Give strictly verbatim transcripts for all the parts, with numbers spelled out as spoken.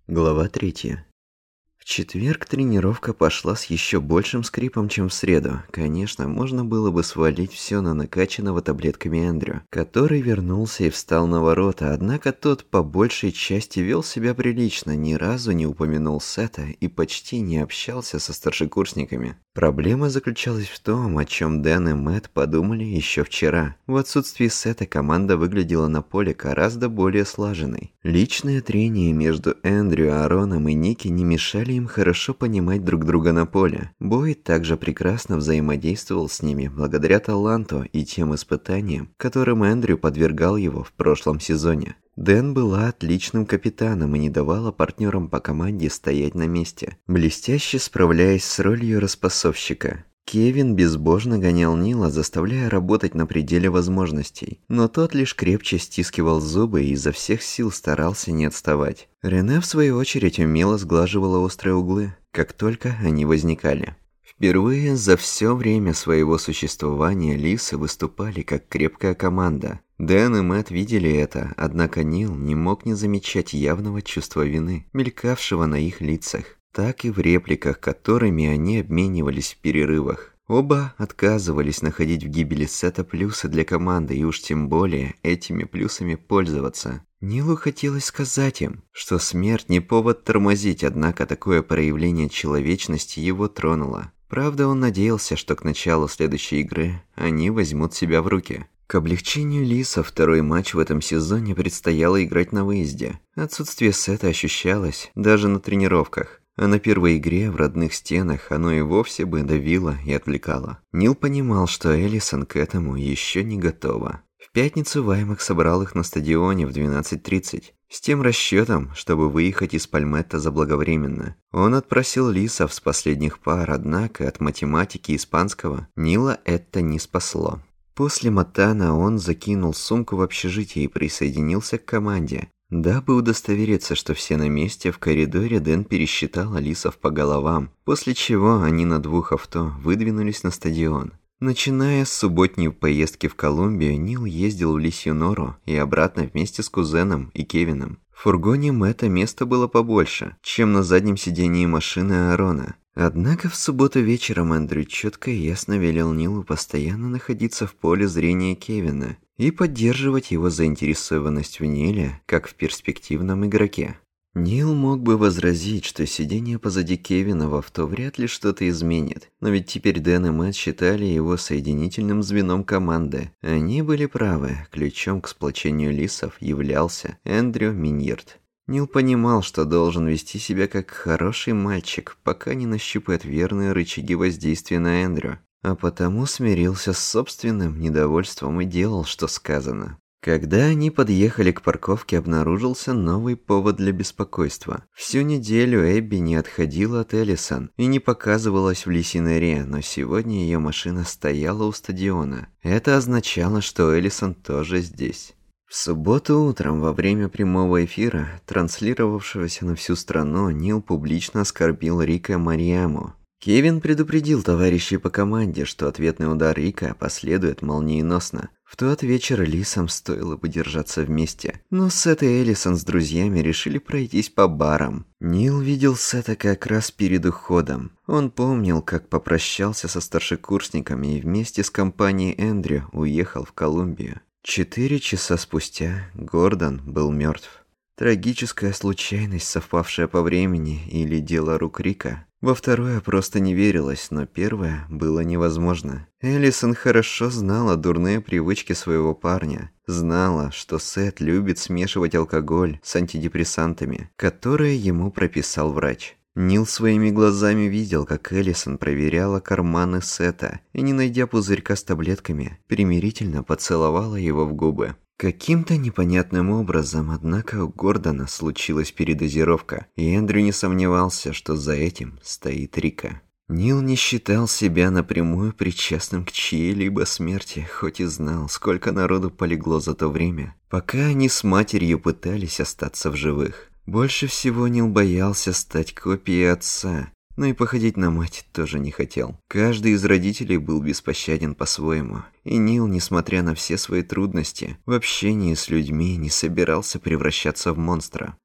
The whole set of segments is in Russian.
Глава третья. В четверг тренировка пошла с еще большим скрипом, чем в среду. Конечно, можно было бы свалить все на накачанного таблетками Эндрю, который вернулся и встал на ворота, однако тот по большей части вел себя прилично, ни разу не упомянул Сета и почти не общался со старшекурсниками. Проблема заключалась в том, о чем Дэн и Мэтт подумали еще вчера. В отсутствии Сета команда выглядела на поле гораздо более слаженной. Личные трения между Эндрю, Аароном и Ники не мешали им хорошо понимать друг друга на поле. Бойд также прекрасно взаимодействовал с ними благодаря таланту и тем испытаниям, которым Эндрю подвергал его в прошлом сезоне. Дэн была отличным капитаном и не давала партнерам по команде стоять на месте, блестяще справляясь с ролью распасовщика. Кевин безбожно гонял Нила, заставляя работать на пределе возможностей, но тот лишь крепче стискивал зубы и изо всех сил старался не отставать. Рене, в свою очередь, умело сглаживала острые углы, как только они возникали. Впервые за все время своего существования лисы выступали как крепкая команда. Дэн и Мэтт видели это, однако Нил не мог не замечать явного чувства вины, мелькавшего на их лицах, так и в репликах, которыми они обменивались в перерывах. Оба отказывались находить в гибели Сета плюсы для команды и уж тем более этими плюсами пользоваться. Нилу хотелось сказать им, что смерть не повод тормозить, однако такое проявление человечности его тронуло. Правда, он надеялся, что к началу следующей игры они возьмут себя в руки. К облегчению Лиса второй матч в этом сезоне предстояло играть на выезде. Отсутствие Сета ощущалось даже на тренировках, а на первой игре в родных стенах оно и вовсе бы давило и отвлекало. Нил понимал, что Элисон к этому еще не готова. В пятницу Ваймак собрал их на стадионе в двенадцать тридцать, с тем расчетом, чтобы выехать из Пальметта заблаговременно. Он отпросил лисов с последних пар, однако от математики и испанского Нила это не спасло. После матана он закинул сумку в общежитие и присоединился к команде. Дабы удостовериться, что все на месте, в коридоре Дэн пересчитал лисов по головам, после чего они на двух авто выдвинулись на стадион. Начиная с субботней поездки в Колумбию, Нил ездил в Лисью Нору и обратно вместе с кузеном и Кевином. В фургоне Мэтта места было побольше, чем на заднем сидении машины Аарона. Однако в субботу вечером Эндрю четко и ясно велел Нилу постоянно находиться в поле зрения Кевина и поддерживать его заинтересованность в Ниле, как в перспективном игроке. Нил мог бы возразить, что сидение позади Кевина в авто вряд ли что-то изменит, но ведь теперь Дэн и Мэтт считали его соединительным звеном команды. Они были правы, ключом к сплочению лисов являлся Эндрю Миньерд. Нил понимал, что должен вести себя как хороший мальчик, пока не нащупает верные рычаги воздействия на Эндрю, а потому смирился с собственным недовольством и делал, что сказано. Когда они подъехали к парковке, обнаружился новый повод для беспокойства. Всю неделю Эбби не отходила от Элисон и не показывалась в Лисьей норе, но сегодня ее машина стояла у стадиона. Это означало, что Элисон тоже здесь. В субботу утром, во время прямого эфира, транслировавшегося на всю страну, Нил публично оскорбил Рика Мариаму. Кевин предупредил товарищей по команде, что ответный удар Рика последует молниеносно. В тот вечер лисам стоило бы держаться вместе, но Сет и Элисон с друзьями решили пройтись по барам. Нил видел Сета как раз перед уходом. Он помнил, как попрощался со старшекурсниками и вместе с компанией Эндрю уехал в Колумбию. Четыре часа спустя Гордон был мертв. Трагическая случайность, совпавшая по времени, или дело рук Рика. Во второе просто не верилось, но первое было невозможно. Элисон хорошо знала дурные привычки своего парня. Знала, что Сет любит смешивать алкоголь с антидепрессантами, которые ему прописал врач. Нил своими глазами видел, как Элисон проверяла карманы Сета и, не найдя пузырька с таблетками, примирительно поцеловала его в губы. Каким-то непонятным образом, однако, у Гордона случилась передозировка, и Эндрю не сомневался, что за этим стоит Рика. Нил не считал себя напрямую причастным к чьей-либо смерти, хоть и знал, сколько народу полегло за то время, пока они с матерью пытались остаться в живых. Больше всего Нил боялся стать копией отца, но и походить на мать тоже не хотел. Каждый из родителей был беспощаден по-своему, и Нил, несмотря на все свои трудности, в общении с людьми не собирался превращаться в монстра.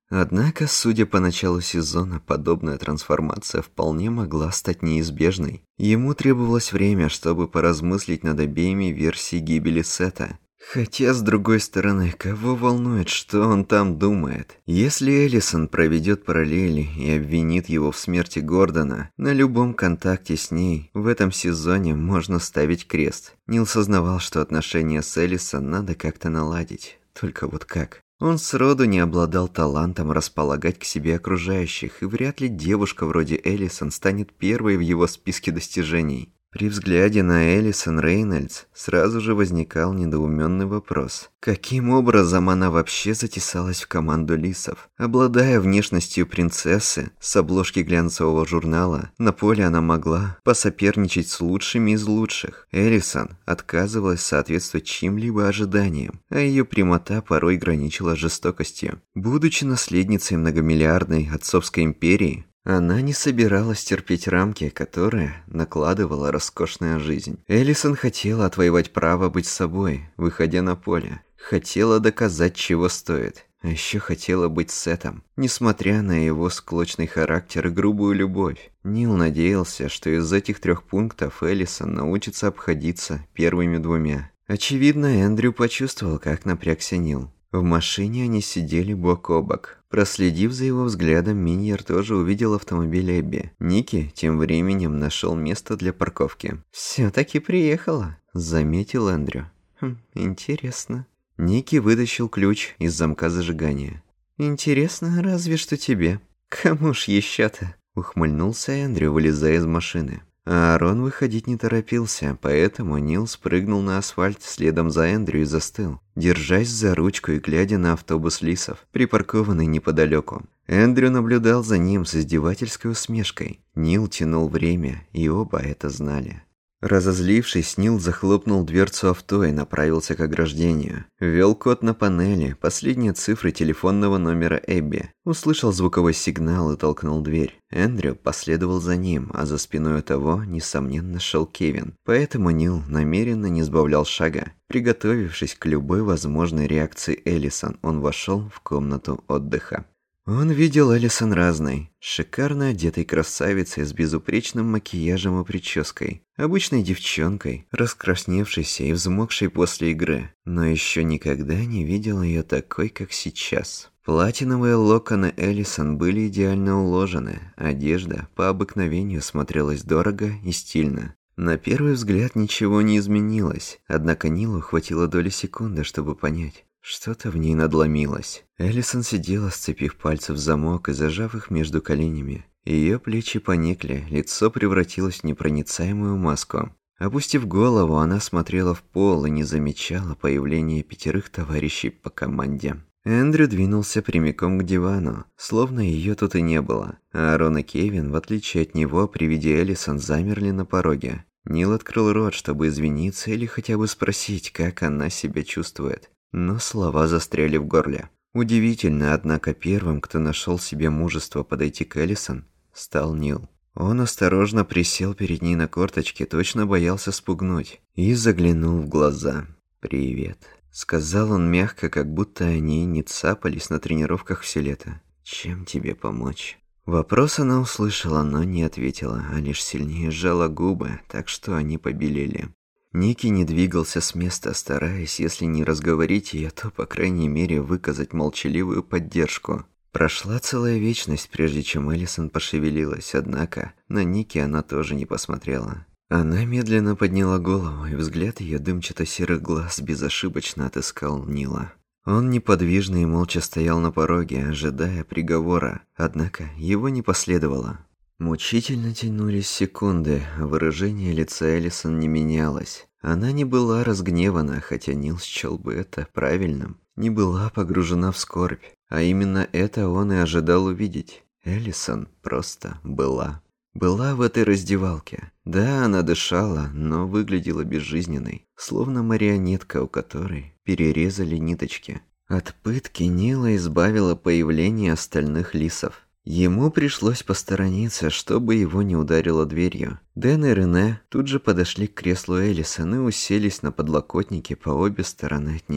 Однако, судя по началу сезона, подобная трансформация вполне могла стать неизбежной. Ему требовалось время, чтобы поразмыслить над обеими версиями гибели Сета. Хотя, с другой стороны, кого волнует, что он там думает? Если Элисон проведет параллели и обвинит его в смерти Гордона, на любом контакте с ней в этом сезоне можно ставить крест. Нил сознавал, что отношения с Элисон надо как-то наладить. Только вот как? Он сроду не обладал талантом располагать к себе окружающих, и вряд ли девушка вроде Элисон станет первой в его списке достижений. При взгляде на Элисон Рейнольдс сразу же возникал недоуменный вопрос. Каким образом она вообще затесалась в команду лисов? Обладая внешностью принцессы с обложки глянцевого журнала, на поле она могла посоперничать с лучшими из лучших. Элисон отказывалась соответствовать чьим-либо ожиданиям, а ее прямота порой граничила жестокостью. Будучи наследницей многомиллиардной отцовской империи, она не собиралась терпеть рамки, которые накладывала роскошная жизнь. Элисон хотела отвоевать право быть собой, выходя на поле. Хотела доказать, чего стоит. А еще хотела быть Сетом, несмотря на его склочный характер и грубую любовь. Нил надеялся, что из этих трех пунктов Элисон научится обходиться первыми двумя. Очевидно, Эндрю почувствовал, как напрягся Нил. В машине они сидели бок о бок. Проследив за его взглядом, Миньер тоже увидел автомобиль Эбби. Ники тем временем нашел место для парковки. «Все-таки приехала», — заметил Эндрю. «Хм, интересно». Ники вытащил ключ из замка зажигания. «Интересно, разве что тебе. Кому ж еще-то?» — ухмыльнулся Эндрю, вылезая из машины. А Аарон выходить не торопился, поэтому Нил спрыгнул на асфальт следом за Эндрю и застыл, держась за ручку и глядя на автобус лисов, припаркованный неподалеку. Эндрю наблюдал за ним с издевательской усмешкой. Нил тянул время, и оба это знали. Разозлившись, Нил захлопнул дверцу авто и направился к ограждению. Ввел код на панели, последние цифры телефонного номера Эбби. Услышал звуковой сигнал и толкнул дверь. Эндрю последовал за ним, а за спиной у того, несомненно, шел Кевин. Поэтому Нил намеренно не сбавлял шага. Приготовившись к любой возможной реакции Элисон, он вошел в комнату отдыха. Он видел Элисон разной, шикарно одетой красавицей с безупречным макияжем и прической, обычной девчонкой, раскрасневшейся и взмокшей после игры, но еще никогда не видел ее такой, как сейчас. Платиновые локоны Элисон были идеально уложены, одежда по обыкновению смотрелась дорого и стильно. На первый взгляд ничего не изменилось, однако Нилу хватило доли секунды, чтобы понять. Что-то в ней надломилось. Элисон сидела, сцепив пальцы в замок и зажав их между коленями. Ее плечи поникли, лицо превратилось в непроницаемую маску. Опустив голову, она смотрела в пол и не замечала появления пятерых товарищей по команде. Эндрю двинулся прямиком к дивану, словно ее тут и не было. А Аарон и Кевин, в отличие от него, при виде Элисон замерли на пороге. Нил открыл рот, чтобы извиниться или хотя бы спросить, как она себя чувствует. Но слова застряли в горле. Удивительно, однако первым, кто нашел себе мужество подойти к Элисон, стал Нил. Он осторожно присел перед ней на корточки, точно боялся спугнуть, и заглянул в глаза. «Привет», — сказал он мягко, как будто они не цапались на тренировках все лето. «Чем тебе помочь?» Вопрос она услышала, но не ответила, а лишь сильнее сжала губы, так что они побелели. Ники не двигался с места, стараясь, если не разговорить ее, то, по крайней мере, выказать молчаливую поддержку. Прошла целая вечность, прежде чем Элисон пошевелилась, однако на Ники она тоже не посмотрела. Она медленно подняла голову, и взгляд ее дымчато-серых глаз безошибочно отыскал Нила. Он неподвижно и молча стоял на пороге, ожидая приговора, однако его не последовало. Мучительно тянулись секунды, а выражение лица Элисон не менялось. Она не была разгневана, хотя Нил счел бы это правильным. Не была погружена в скорбь, а именно это он и ожидал увидеть. Элисон просто была. Была в этой раздевалке. Да, она дышала, но выглядела безжизненной, словно марионетка, у которой перерезали ниточки. От пытки Нила избавило появление остальных лисов. Ему пришлось посторониться, чтобы его не ударило дверью. Дэн и Рене тут же подошли к креслу Элисон и уселись на подлокотнике по обе стороны от нее.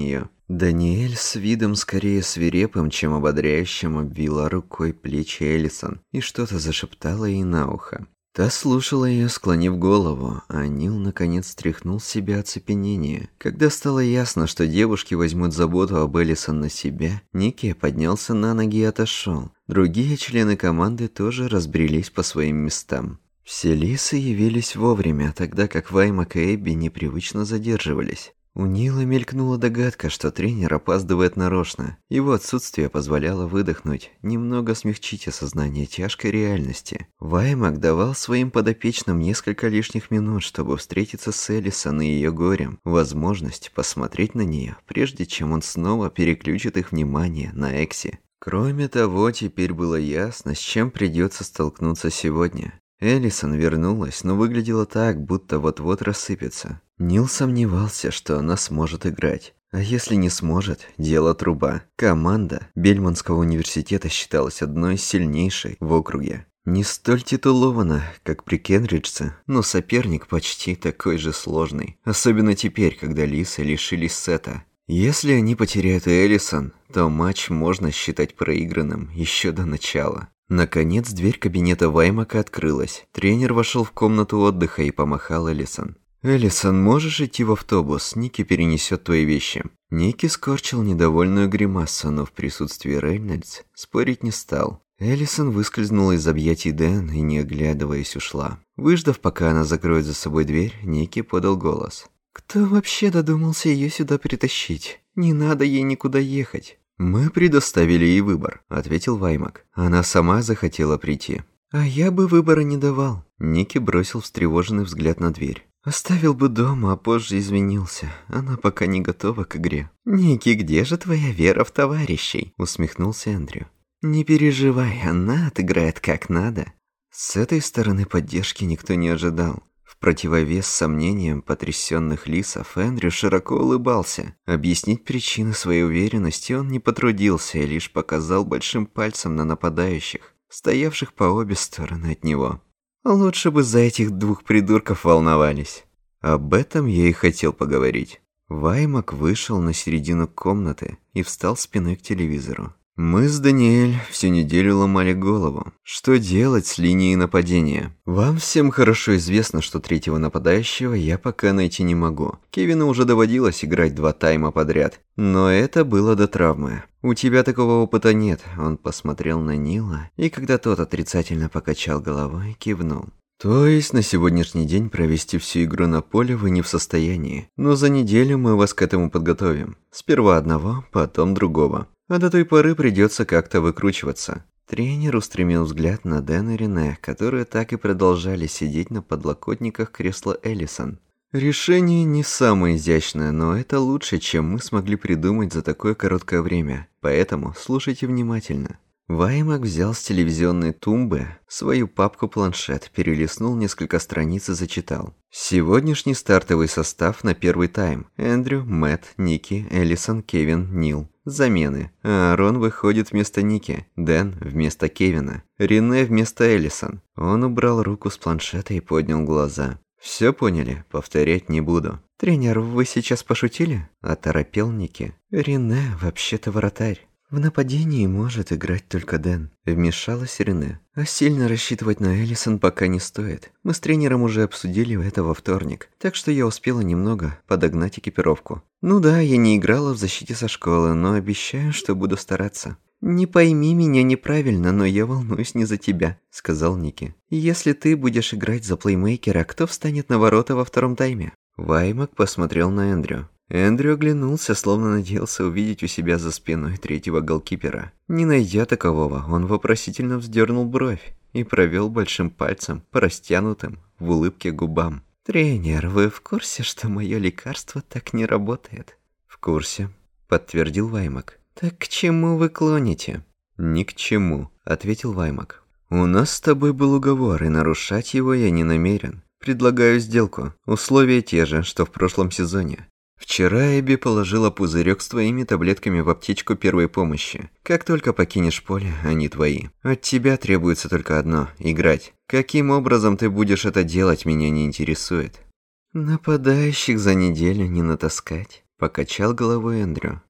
Даниэль с видом скорее свирепым, чем ободряющим, обвела рукой плечи Элисон и что-то зашептала ей на ухо. Та слушала ее, склонив голову, а Нил наконец стряхнул с себя оцепенение. Когда стало ясно, что девушки возьмут заботу об Элисон на себя, Ники поднялся на ноги и отошел. Другие члены команды тоже разбрелись по своим местам. Все лисы явились вовремя, тогда как Ваймак и Эбби непривычно задерживались. У Нила мелькнула догадка, что тренер опаздывает нарочно. Его отсутствие позволяло выдохнуть, немного смягчить осознание тяжкой реальности. Ваймак давал своим подопечным несколько лишних минут, чтобы встретиться с Элисон и ее горем, возможность посмотреть на нее, прежде чем он снова переключит их внимание на Экси. Кроме того, теперь было ясно, с чем придется столкнуться сегодня. Элисон вернулась, но выглядела так, будто вот-вот рассыпется. Нил сомневался, что она сможет играть. А если не сможет, дело труба. Команда Бельмонтского университета считалась одной из сильнейших в округе. Не столь титулована, как при Кенриджсе, но соперник почти такой же сложный. Особенно теперь, когда лисы лишились сета. Если они потеряют Элисон, то матч можно считать проигранным еще до начала. Наконец, дверь кабинета Ваймака открылась. Тренер вошел в комнату отдыха и помахал Элисон. «Элисон, можешь идти в автобус? Ники перенесет твои вещи». Ники скорчил недовольную гримасу, но в присутствии Рейнольдс спорить не стал. Элисон выскользнула из объятий Дэн и, не оглядываясь, ушла. Выждав, пока она закроет за собой дверь, Ники подал голос. «Кто вообще додумался ее сюда притащить? Не надо ей никуда ехать». «Мы предоставили ей выбор», — ответил Ваймак. «Она сама захотела прийти». «А я бы выбора не давал». Ники бросил встревоженный взгляд на дверь. «Оставил бы дома, а позже извинился. Она пока не готова к игре». «Ники, где же твоя вера в товарищей?» — усмехнулся Эндрю. «Не переживай, она отыграет как надо». С этой стороны поддержки никто не ожидал. В противовес сомнениям потрясенных лисов Эндрю широко улыбался. Объяснить причины своей уверенности он не потрудился и лишь показал большим пальцем на нападающих, стоявших по обе стороны от него. Лучше бы за этих двух придурков волновались. Об этом я и хотел поговорить. Ваймак вышел на середину комнаты и встал спиной к телевизору. Мы с Даниэль всю неделю ломали голову. Что делать с линией нападения? Вам всем хорошо известно, что третьего нападающего я пока найти не могу. Кевину уже доводилось играть два тайма подряд. Но это было до травмы. У тебя такого опыта нет. Он посмотрел на Нила, и когда тот отрицательно покачал головой, кивнул. То есть на сегодняшний день провести всю игру на поле вы не в состоянии. Но за неделю мы вас к этому подготовим. Сперва одного, потом другого. А до той поры придется как-то выкручиваться. Тренер устремил взгляд на Дэн и Рене, которые так и продолжали сидеть на подлокотниках кресла Элисон. Решение не самое изящное, но это лучше, чем мы смогли придумать за такое короткое время. Поэтому слушайте внимательно. Ваймак взял с телевизионной тумбы свою папку-планшет, перелистнул несколько страниц и зачитал. Сегодняшний стартовый состав на первый тайм. Эндрю, Мэтт, Ники, Элисон, Кевин, Нил. Замены. Аарон выходит вместо Ники, Дэн вместо Кевина, Рене вместо Элисон. Он убрал руку с планшета и поднял глаза. «Все поняли? Повторять не буду». «Тренер, вы сейчас пошутили?» – оторопел Ники. «Рене вообще-то вратарь. В нападении может играть только Дэн», – вмешалась Рене. «А сильно рассчитывать на Элисон пока не стоит. Мы с тренером уже обсудили это во вторник, так что я успела немного подогнать экипировку. Ну да, я не играла в защите со школы, но обещаю, что буду стараться». «Не пойми меня неправильно, но я волнуюсь не за тебя», — сказал Ники. «Если ты будешь играть за плеймейкера, кто встанет на ворота во втором тайме?» Ваймак посмотрел на Эндрю. Эндрю оглянулся, словно надеялся увидеть у себя за спиной третьего голкипера. Не найдя такового, он вопросительно вздернул бровь и провел большим пальцем по растянутым в улыбке губам. «Тренер, вы в курсе, что мое лекарство так не работает?» «В курсе», — подтвердил Ваймак. «Так к чему вы клоните?» «Ни к чему», — ответил Ваймак. «У нас с тобой был уговор, и нарушать его я не намерен. Предлагаю сделку. Условия те же, что в прошлом сезоне. Вчера Эбби положила пузырек с твоими таблетками в аптечку первой помощи. Как только покинешь поле, они твои. От тебя требуется только одно – играть. Каким образом ты будешь это делать, меня не интересует». «Нападающих за неделю не натаскать», – покачал головой Эндрю.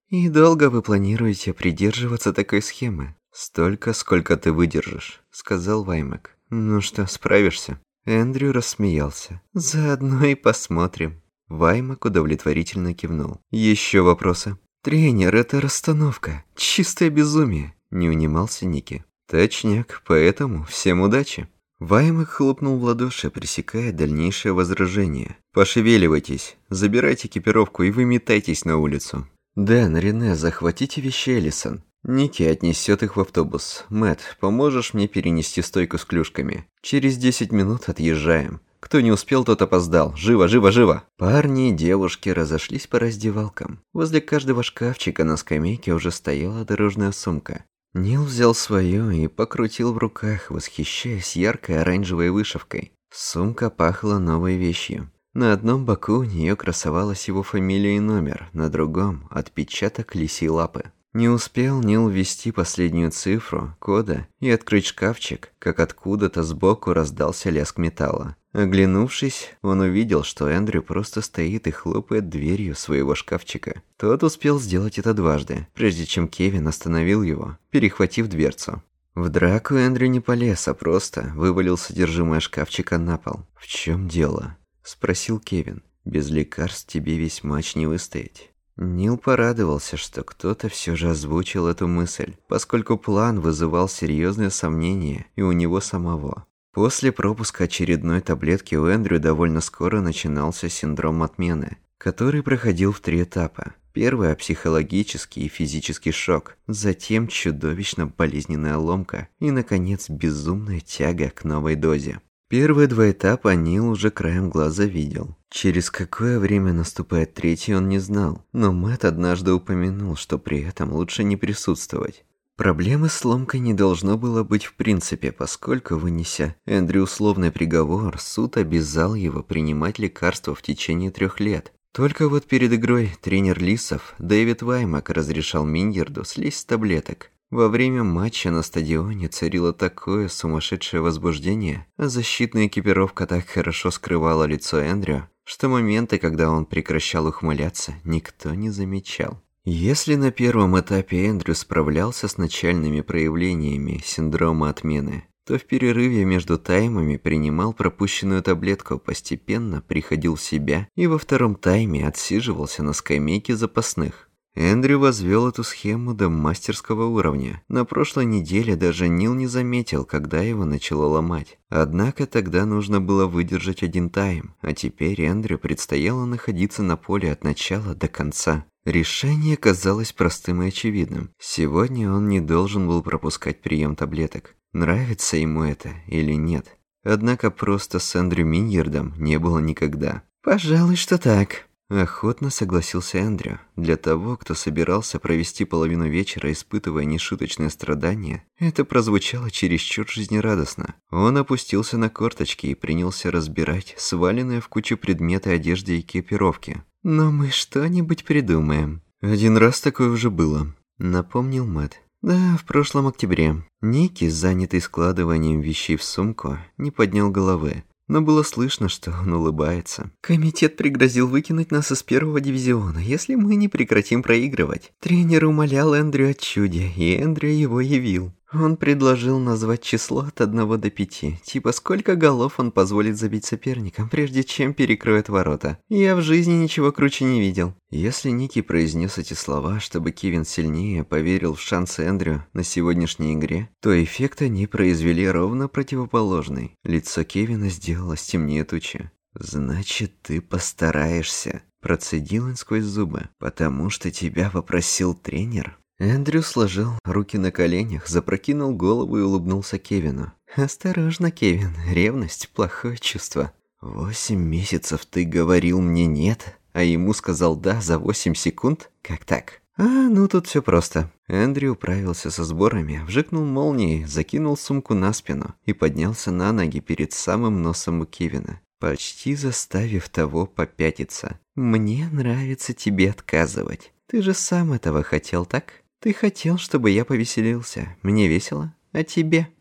«И долго вы планируете придерживаться такой схемы?» «Столько, сколько ты выдержишь», — сказал Ваймак. «Ну что, справишься?» Эндрю рассмеялся. «Заодно и посмотрим». Ваймак удовлетворительно кивнул. «Еще вопросы?» «Тренер, это расстановка. Чистое безумие», — не унимался Ники. «Точняк, поэтому всем удачи». Ваймак хлопнул в ладоши, пресекая дальнейшее возражение. «Пошевеливайтесь, забирайте экипировку и выметайтесь на улицу». «Дэн, Рене, захватите вещи Элисон. Ники отнесет их в автобус. Мэтт, поможешь мне перенести стойку с клюшками? Через десять минут отъезжаем. Кто не успел, тот опоздал. Живо, живо, живо!» Парни и девушки разошлись по раздевалкам. Возле каждого шкафчика на скамейке уже стояла дорожная сумка. Нил взял свою и покрутил в руках, восхищаясь яркой оранжевой вышивкой. Сумка пахла новой вещью. На одном боку у нее красовалась его фамилия и номер, на другом – отпечаток лисьей лапы. Не успел Нил ввести последнюю цифру, кода, и открыть шкафчик, как откуда-то сбоку раздался лязг металла. Оглянувшись, он увидел, что Эндрю просто стоит и хлопает дверью своего шкафчика. Тот успел сделать это дважды, прежде чем Кевин остановил его, перехватив дверцу. В драку Эндрю не полез, а просто вывалил содержимое шкафчика на пол. «В чем дело?» – спросил Кевин. «Без лекарств тебе весь матч не выстоять». Нил порадовался, что кто-то все же озвучил эту мысль, поскольку план вызывал серьезные сомнения и у него самого. После пропуска очередной таблетки у Эндрю довольно скоро начинался синдром отмены, который проходил в три этапа. Первый – психологический и физический шок, затем чудовищно болезненная ломка и, наконец, безумная тяга к новой дозе. Первые два этапа Нил уже краем глаза видел. Через какое время наступает третий, он не знал, но Мэтт однажды упомянул, что при этом лучше не присутствовать. Проблемы с ломкой не должно было быть в принципе, поскольку, вынеся Эндрю условный приговор, суд обязал его принимать лекарства в течение трех лет. Только вот перед игрой тренер Лисов Дэвид Ваймак разрешал Миньярду слезть с таблеток. Во время матча на стадионе царило такое сумасшедшее возбуждение, а защитная экипировка так хорошо скрывала лицо Эндрю, что моменты, когда он прекращал ухмыляться, никто не замечал. Если на первом этапе Эндрю справлялся с начальными проявлениями синдрома отмены, то в перерыве между таймами принимал пропущенную таблетку, постепенно приходил в себя и во втором тайме отсиживался на скамейке запасных. Эндрю возвел эту схему до мастерского уровня. На прошлой неделе даже Нил не заметил, когда его начало ломать. Однако тогда нужно было выдержать один тайм, а теперь Эндрю предстояло находиться на поле от начала до конца. Решение казалось простым и очевидным. Сегодня он не должен был пропускать прием таблеток. Нравится ему это или нет. Однако просто с Эндрю Миньярдом не было никогда. «Пожалуй, что так», — охотно согласился Эндрю. Для того, кто собирался провести половину вечера, испытывая нешуточные страдания, это прозвучало чересчур жизнерадостно. Он опустился на корточки и принялся разбирать сваленные в кучу предметы одежды и экипировки. «Но мы что-нибудь придумаем». «Один раз такое уже было», — напомнил Мэтт. «Да, в прошлом октябре». Ники, занятый складыванием вещей в сумку, не поднял головы. Но было слышно, что он улыбается. «Комитет пригрозил выкинуть нас из первого дивизиона, если мы не прекратим проигрывать. Тренер умолял Эндрю о чуде, и Эндрю его явил. Он предложил назвать число от одного до пяти, типа сколько голов он позволит забить соперникам, прежде чем перекроет ворота. Я в жизни ничего круче не видел». Если Ники произнес эти слова, чтобы Кевин сильнее поверил в шансы Эндрю на сегодняшней игре, то эффект они произвели ровно противоположный. Лицо Кевина сделалось темнее тучи. «Значит, ты постараешься», – процедил он сквозь зубы, – «потому что тебя попросил тренер». Эндрю сложил руки на коленях, запрокинул голову и улыбнулся Кевину. «Осторожно, Кевин, ревность – плохое чувство. Восемь месяцев ты говорил мне «нет», а ему сказал «да» за восемь секунд? Как так?» «А, ну тут все просто». Эндрю управился со сборами, вжикнул молнией, закинул сумку на спину и поднялся на ноги перед самым носом у Кевина, почти заставив того попятиться. «Мне нравится тебе отказывать. Ты же сам этого хотел, так? Ты хотел, чтобы я повеселился. Мне весело. А тебе?»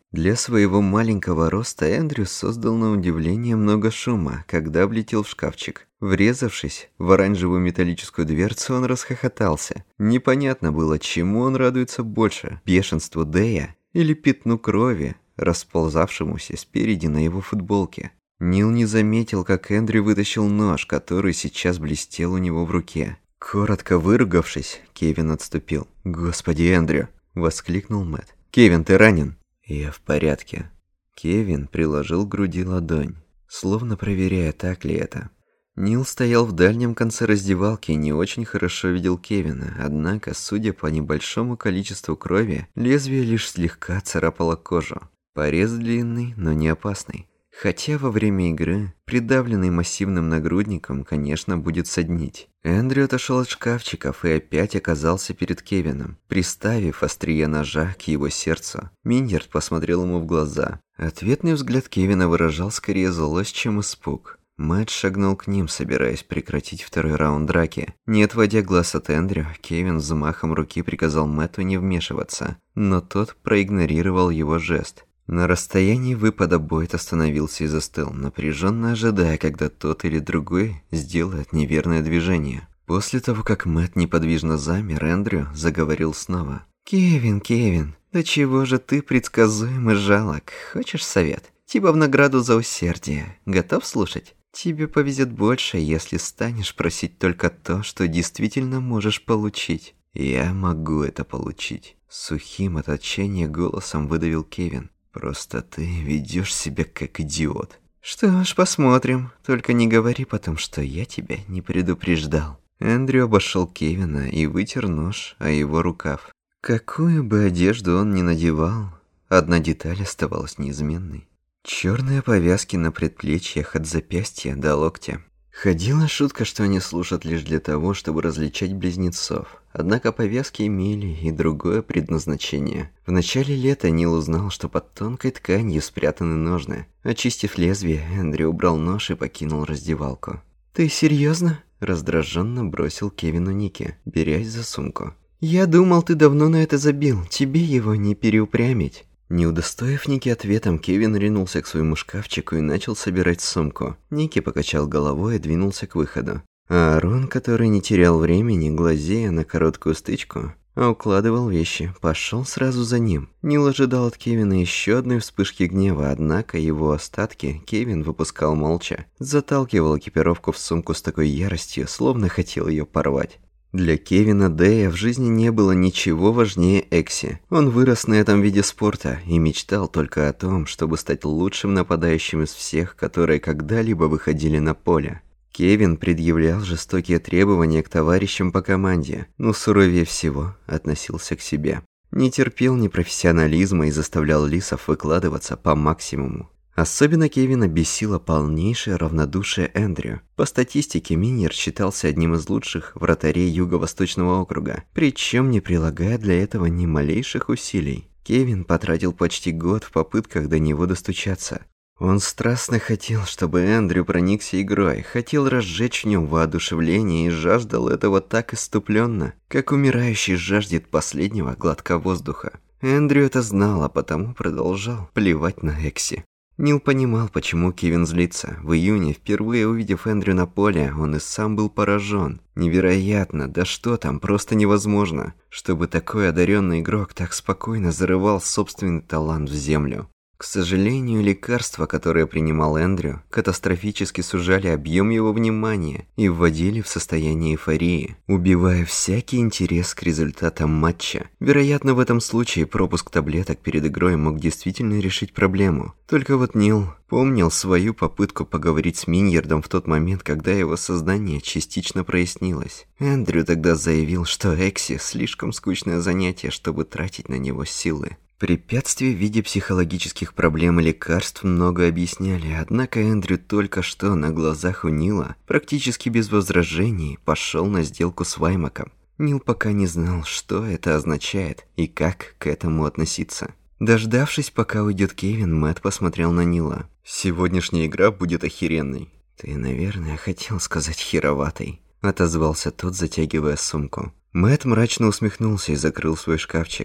Для своего маленького роста Эндрю создал на удивление много шума, когда облетел в шкафчик. Врезавшись в оранжевую металлическую дверцу, он расхохотался. Непонятно было, чему он радуется больше – бешенству Дэя или пятну крови, расползавшемуся спереди на его футболке. Нил не заметил, как Эндрю вытащил нож, который сейчас блестел у него в руке. Коротко выругавшись, Кевин отступил. «Господи, Эндрю!» – воскликнул Мэтт. «Кевин, ты ранен?» «Я в порядке». Кевин приложил к груди ладонь, словно проверяя, так ли это. Нил стоял в дальнем конце раздевалки и не очень хорошо видел Кевина, однако, судя по небольшому количеству крови, лезвие лишь слегка царапало кожу. Порез длинный, но не опасный. Хотя во время игры, придавленный массивным нагрудником, конечно, будет соднить. Эндрю отошел от шкафчиков и опять оказался перед Кевином, приставив острие ножа к его сердцу. Миньярд посмотрел ему в глаза. Ответный взгляд Кевина выражал скорее злость, чем испуг. Мэтт шагнул к ним, собираясь прекратить второй раунд драки. Не отводя глаз от Эндрю, Кевин взмахом руки приказал Мэтту не вмешиваться, но тот проигнорировал его жест. На расстоянии выпада Бойд остановился и застыл, напряженно ожидая, когда тот или другой сделает неверное движение. После того, как Мэтт неподвижно замер, Эндрю заговорил снова. «Кевин, Кевин, да чего же ты предсказуем и жалок? Хочешь совет? Типа в награду за усердие. Готов слушать? Тебе повезет больше, если станешь просить только то, что действительно можешь получить». «Я могу это получить», — сухим от отчаяния голосом выдавил Кевин. «Просто ты ведешь себя как идиот». «Что ж, посмотрим. Только не говори потом, что я тебя не предупреждал». Эндрю обошел Кевина и вытер нож о его рукав. Какую бы одежду он ни надевал, одна деталь оставалась неизменной. Черные повязки на предплечьях от запястья до локтя. Ходила шутка, что они служат лишь для того, чтобы различать близнецов. Однако повязки имели и другое предназначение. В начале лета Нил узнал, что под тонкой тканью спрятаны ножны. Очистив лезвие, Эндрю убрал нож и покинул раздевалку. «Ты серьезно?» – раздраженно бросил Кевину Ники, берясь за сумку. «Я думал, ты давно на это забил. Тебе его не переупрямить». Не удостоив Ники ответом, Кевин ринулся к своему шкафчику и начал собирать сумку. Ники покачал головой и двинулся к выходу. А Аарон, который не терял времени, глазея на короткую стычку, а укладывал вещи, пошел сразу за ним. Нил ожидал от Кевина еще одной вспышки гнева, однако его остатки Кевин выпускал молча. Заталкивал экипировку в сумку с такой яростью, словно хотел ее порвать. Для Кевина Дэя в жизни не было ничего важнее Экси. Он вырос на этом виде спорта и мечтал только о том, чтобы стать лучшим нападающим из всех, которые когда-либо выходили на поле. Кевин предъявлял жестокие требования к товарищам по команде, но суровее всего относился к себе. Не терпел непрофессионализма и заставлял лисов выкладываться по максимуму. Особенно Кевина бесило полнейшее равнодушие Эндрю. По статистике, Миньер считался одним из лучших вратарей Юго-Восточного округа, причем не прилагая для этого ни малейших усилий. Кевин потратил почти год в попытках до него достучаться. Он страстно хотел, чтобы Эндрю проникся игрой, хотел разжечь в нем воодушевление и жаждал этого так иступленно, как умирающий жаждет последнего глотка воздуха. Эндрю это знал, а потому продолжал плевать на Экси. Нил понимал, почему Кевин злится. В июне, впервые увидев Эндрю на поле, он и сам был поражен. Невероятно, да что там, просто невозможно, чтобы такой одаренный игрок так спокойно зарывал собственный талант в землю. К сожалению, лекарства, которые принимал Эндрю, катастрофически сужали объем его внимания и вводили в состояние эйфории, убивая всякий интерес к результатам матча. Вероятно, в этом случае пропуск таблеток перед игрой мог действительно решить проблему. Только вот Нил помнил свою попытку поговорить с Миньярдом в тот момент, когда его сознание частично прояснилось. Эндрю тогда заявил, что Экси – слишком скучное занятие, чтобы тратить на него силы. Препятствия в виде психологических проблем и лекарств много объясняли, однако Эндрю только что на глазах у Нила, практически без возражений, пошел на сделку с Ваймаком. Нил пока не знал, что это означает и как к этому относиться. Дождавшись, пока уйдет Кевин, Мэтт посмотрел на Нила. «Сегодняшняя игра будет охеренной». «Ты, наверное, хотел сказать хероватой», — отозвался тот, затягивая сумку. Мэтт мрачно усмехнулся и закрыл свой шкафчик.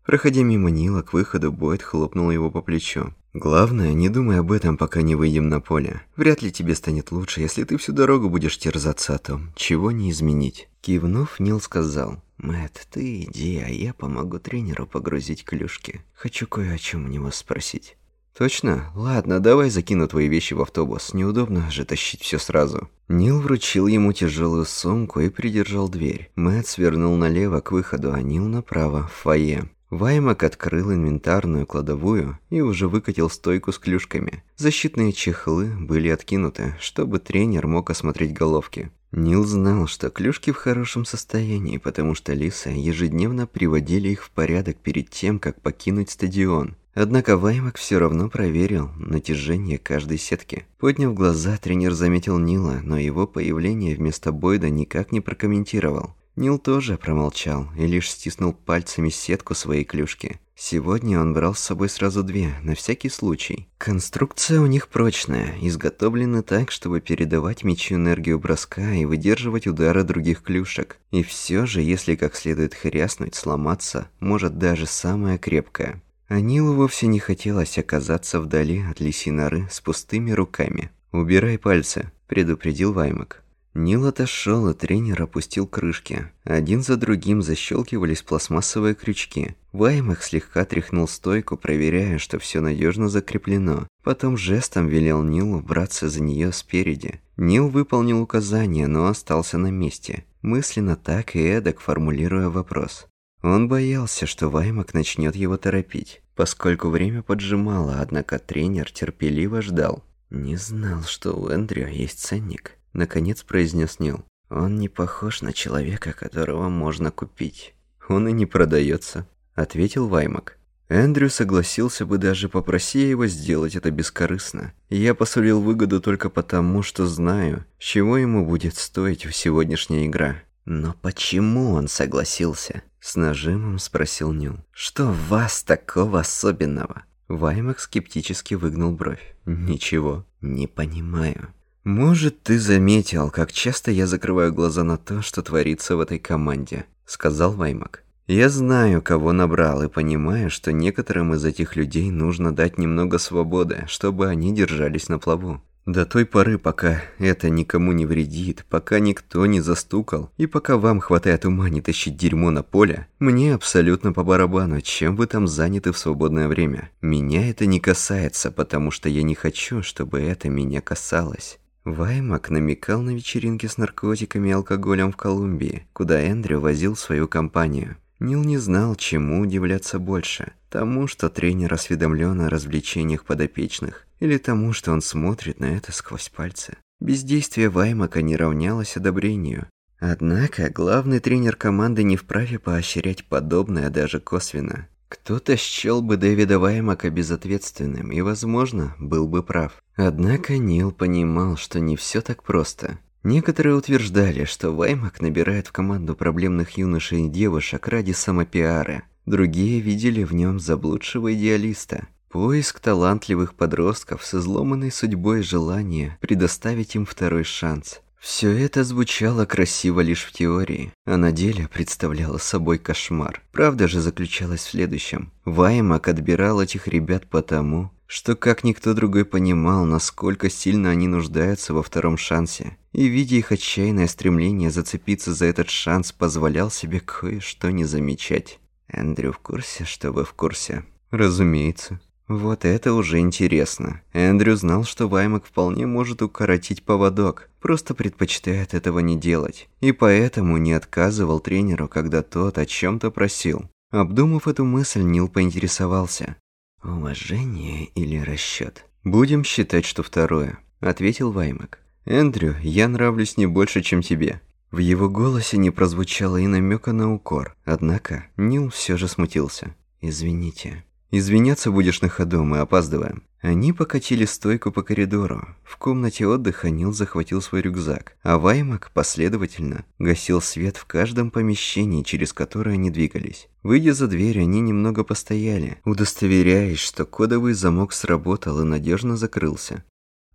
Проходя мимо Нила к выходу, Бойд хлопнул его по плечу. «Главное, не думай об этом, пока не выйдем на поле. Вряд ли тебе станет лучше, если ты всю дорогу будешь терзаться о том, чего не изменить». Кивнув, Нил сказал: «Мэтт, ты иди, а я помогу тренеру погрузить клюшки. Хочу кое о чем у него спросить». «Точно? Ладно, давай закину твои вещи в автобус. Неудобно же тащить все сразу». Нил вручил ему тяжелую сумку и придержал дверь. Мэтт свернул налево к выходу, а Нил направо, в фойе. Ваймак открыл инвентарную кладовую и уже выкатил стойку с клюшками. Защитные чехлы были откинуты, чтобы тренер мог осмотреть головки. Нил знал, что клюшки в хорошем состоянии, потому что лисы ежедневно приводили их в порядок перед тем, как покинуть стадион. Однако Ваймак все равно проверил натяжение каждой сетки. Подняв глаза, тренер заметил Нила, но его появление вместо Бойда никак не прокомментировал. Нил тоже промолчал и лишь стиснул пальцами сетку своей клюшки. Сегодня он брал с собой сразу две, на всякий случай. Конструкция у них прочная, изготовлены так, чтобы передавать мячу энергию броска и выдерживать удары других клюшек. И все же, если как следует хряснуть, сломаться может даже самая крепкая. А Нилу вовсе не хотелось оказаться вдали от лисьей норы с пустыми руками. «Убирай пальцы», – предупредил Ваймак. Нил отошел, и тренер опустил крышки. Один за другим защелкивались пластмассовые крючки. Ваймак слегка тряхнул стойку, проверяя, что все надежно закреплено. Потом жестом велел Нилу браться за нее спереди. Нил выполнил указание, но остался на месте, мысленно так и эдак формулируя вопрос. Он боялся, что Ваймак начнет его торопить, поскольку время поджимало, однако тренер терпеливо ждал. «Не знал, что у Эндрю есть ценник», — наконец произнес Нил. «Он не похож на человека, которого можно купить». «Он и не продается», — ответил Ваймак. «Эндрю согласился бы, даже попроси его сделать это бескорыстно. Я посулил выгоду только потому, что знаю, чего ему будет стоить сегодняшняя игра». «Но почему он согласился?» — с нажимом спросил Нил. «Что в вас такого особенного?» Ваймак скептически выгнул бровь. «Ничего, не понимаю». «Может, ты заметил, как часто я закрываю глаза на то, что творится в этой команде», — сказал Ваймак. «Я знаю, кого набрал, и понимаю, что некоторым из этих людей нужно дать немного свободы, чтобы они держались на плаву. До той поры, пока это никому не вредит, пока никто не застукал, и пока вам хватает ума не тащить дерьмо на поле, мне абсолютно по барабану, чем вы там заняты в свободное время. Меня это не касается, потому что я не хочу, чтобы это меня касалось». Ваймак намекал на вечеринки с наркотиками и алкоголем в Колумбии, куда Эндрю возил свою компанию. Нил не знал, чему удивляться больше. Тому, что тренер осведомлен о развлечениях подопечных, или тому, что он смотрит на это сквозь пальцы. Бездействие Ваймака не равнялось одобрению. Однако главный тренер команды не вправе поощрять подобное даже косвенно. Кто-то счел бы Дэвида Ваймака безответственным и, возможно, был бы прав. Однако Нил понимал, что не все так просто. Некоторые утверждали, что Ваймак набирает в команду проблемных юношей и девушек ради самопиара. Другие видели в нем заблудшего идеалиста. Поиск талантливых подростков с изломанной судьбой желания предоставить им второй шанс. Все это звучало красиво лишь в теории, а на деле представляло собой кошмар. Правда же заключалась в следующем. Ваймак отбирал этих ребят потому, что как никто другой понимал, насколько сильно они нуждаются во втором шансе. И, видя их отчаянное стремление зацепиться за этот шанс, позволял себе кое-что не замечать. «Эндрю в курсе, что вы в курсе?» «Разумеется». Вот это уже интересно. Эндрю знал, что Ваймак вполне может укоротить поводок, просто предпочитает этого не делать. И поэтому не отказывал тренеру, когда тот о чем-то просил. Обдумав эту мысль, Нил поинтересовался. «Уважение или расчет?» «Будем считать, что второе», — ответил Ваймак. «Эндрю, я нравлюсь не больше, чем тебе». В его голосе не прозвучало и намека на укор. Однако Нил все же смутился. «Извините». «Извиняться будешь на ходу, мы опаздываем». Они покатили стойку по коридору. В комнате отдыха Нил захватил свой рюкзак, а Ваймак последовательно гасил свет в каждом помещении, через которое они двигались. Выйдя за дверь, они немного постояли, удостоверяясь, что кодовый замок сработал и надежно закрылся.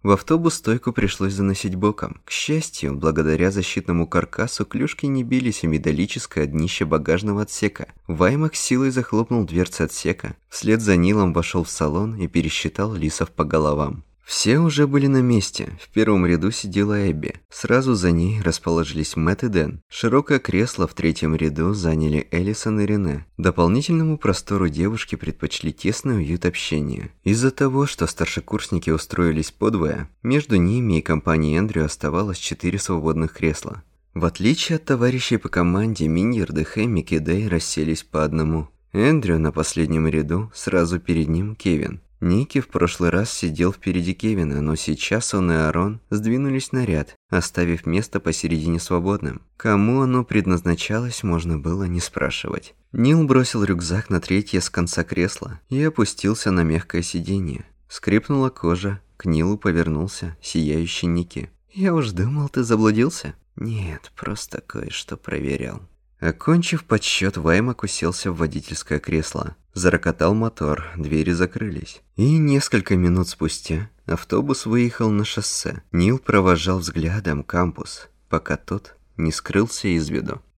В автобус стойку пришлось заносить боком. К счастью, благодаря защитному каркасу клюшки не бились о металлическое днище багажного отсека. Ваймак с силой захлопнул дверцы отсека. Вслед за Нилом вошел в салон и пересчитал лисов по головам. Все уже были на месте. В первом ряду сидела Эбби. Сразу за ней расположились Мэтт и Дэн. Широкое кресло в третьем ряду заняли Элисон и Рене. Дополнительному простору девушки предпочли тесный уют общения. Из-за того, что старшекурсники устроились подвое, между ними и компанией Эндрю оставалось четыре свободных кресла. В отличие от товарищей по команде, Миньярд, Хэммик и Дэй расселись по одному. Эндрю на последнем ряду, сразу перед ним Кевин. Ники в прошлый раз сидел впереди Кевина, но сейчас он и Арон сдвинулись на ряд, оставив место посередине свободным. Кому оно предназначалось, можно было не спрашивать. Нил бросил рюкзак на третье с конца кресла и опустился на мягкое сиденье. Скрипнула кожа, к Нилу повернулся сияющий Ники. «Я уж думал, ты заблудился?» «Нет, просто кое-что проверял». Окончив подсчет, Ваймак уселся в водительское кресло. Зарокотал мотор, двери закрылись. И несколько минут спустя автобус выехал на шоссе. Нил провожал взглядом кампус, пока тот не скрылся из виду.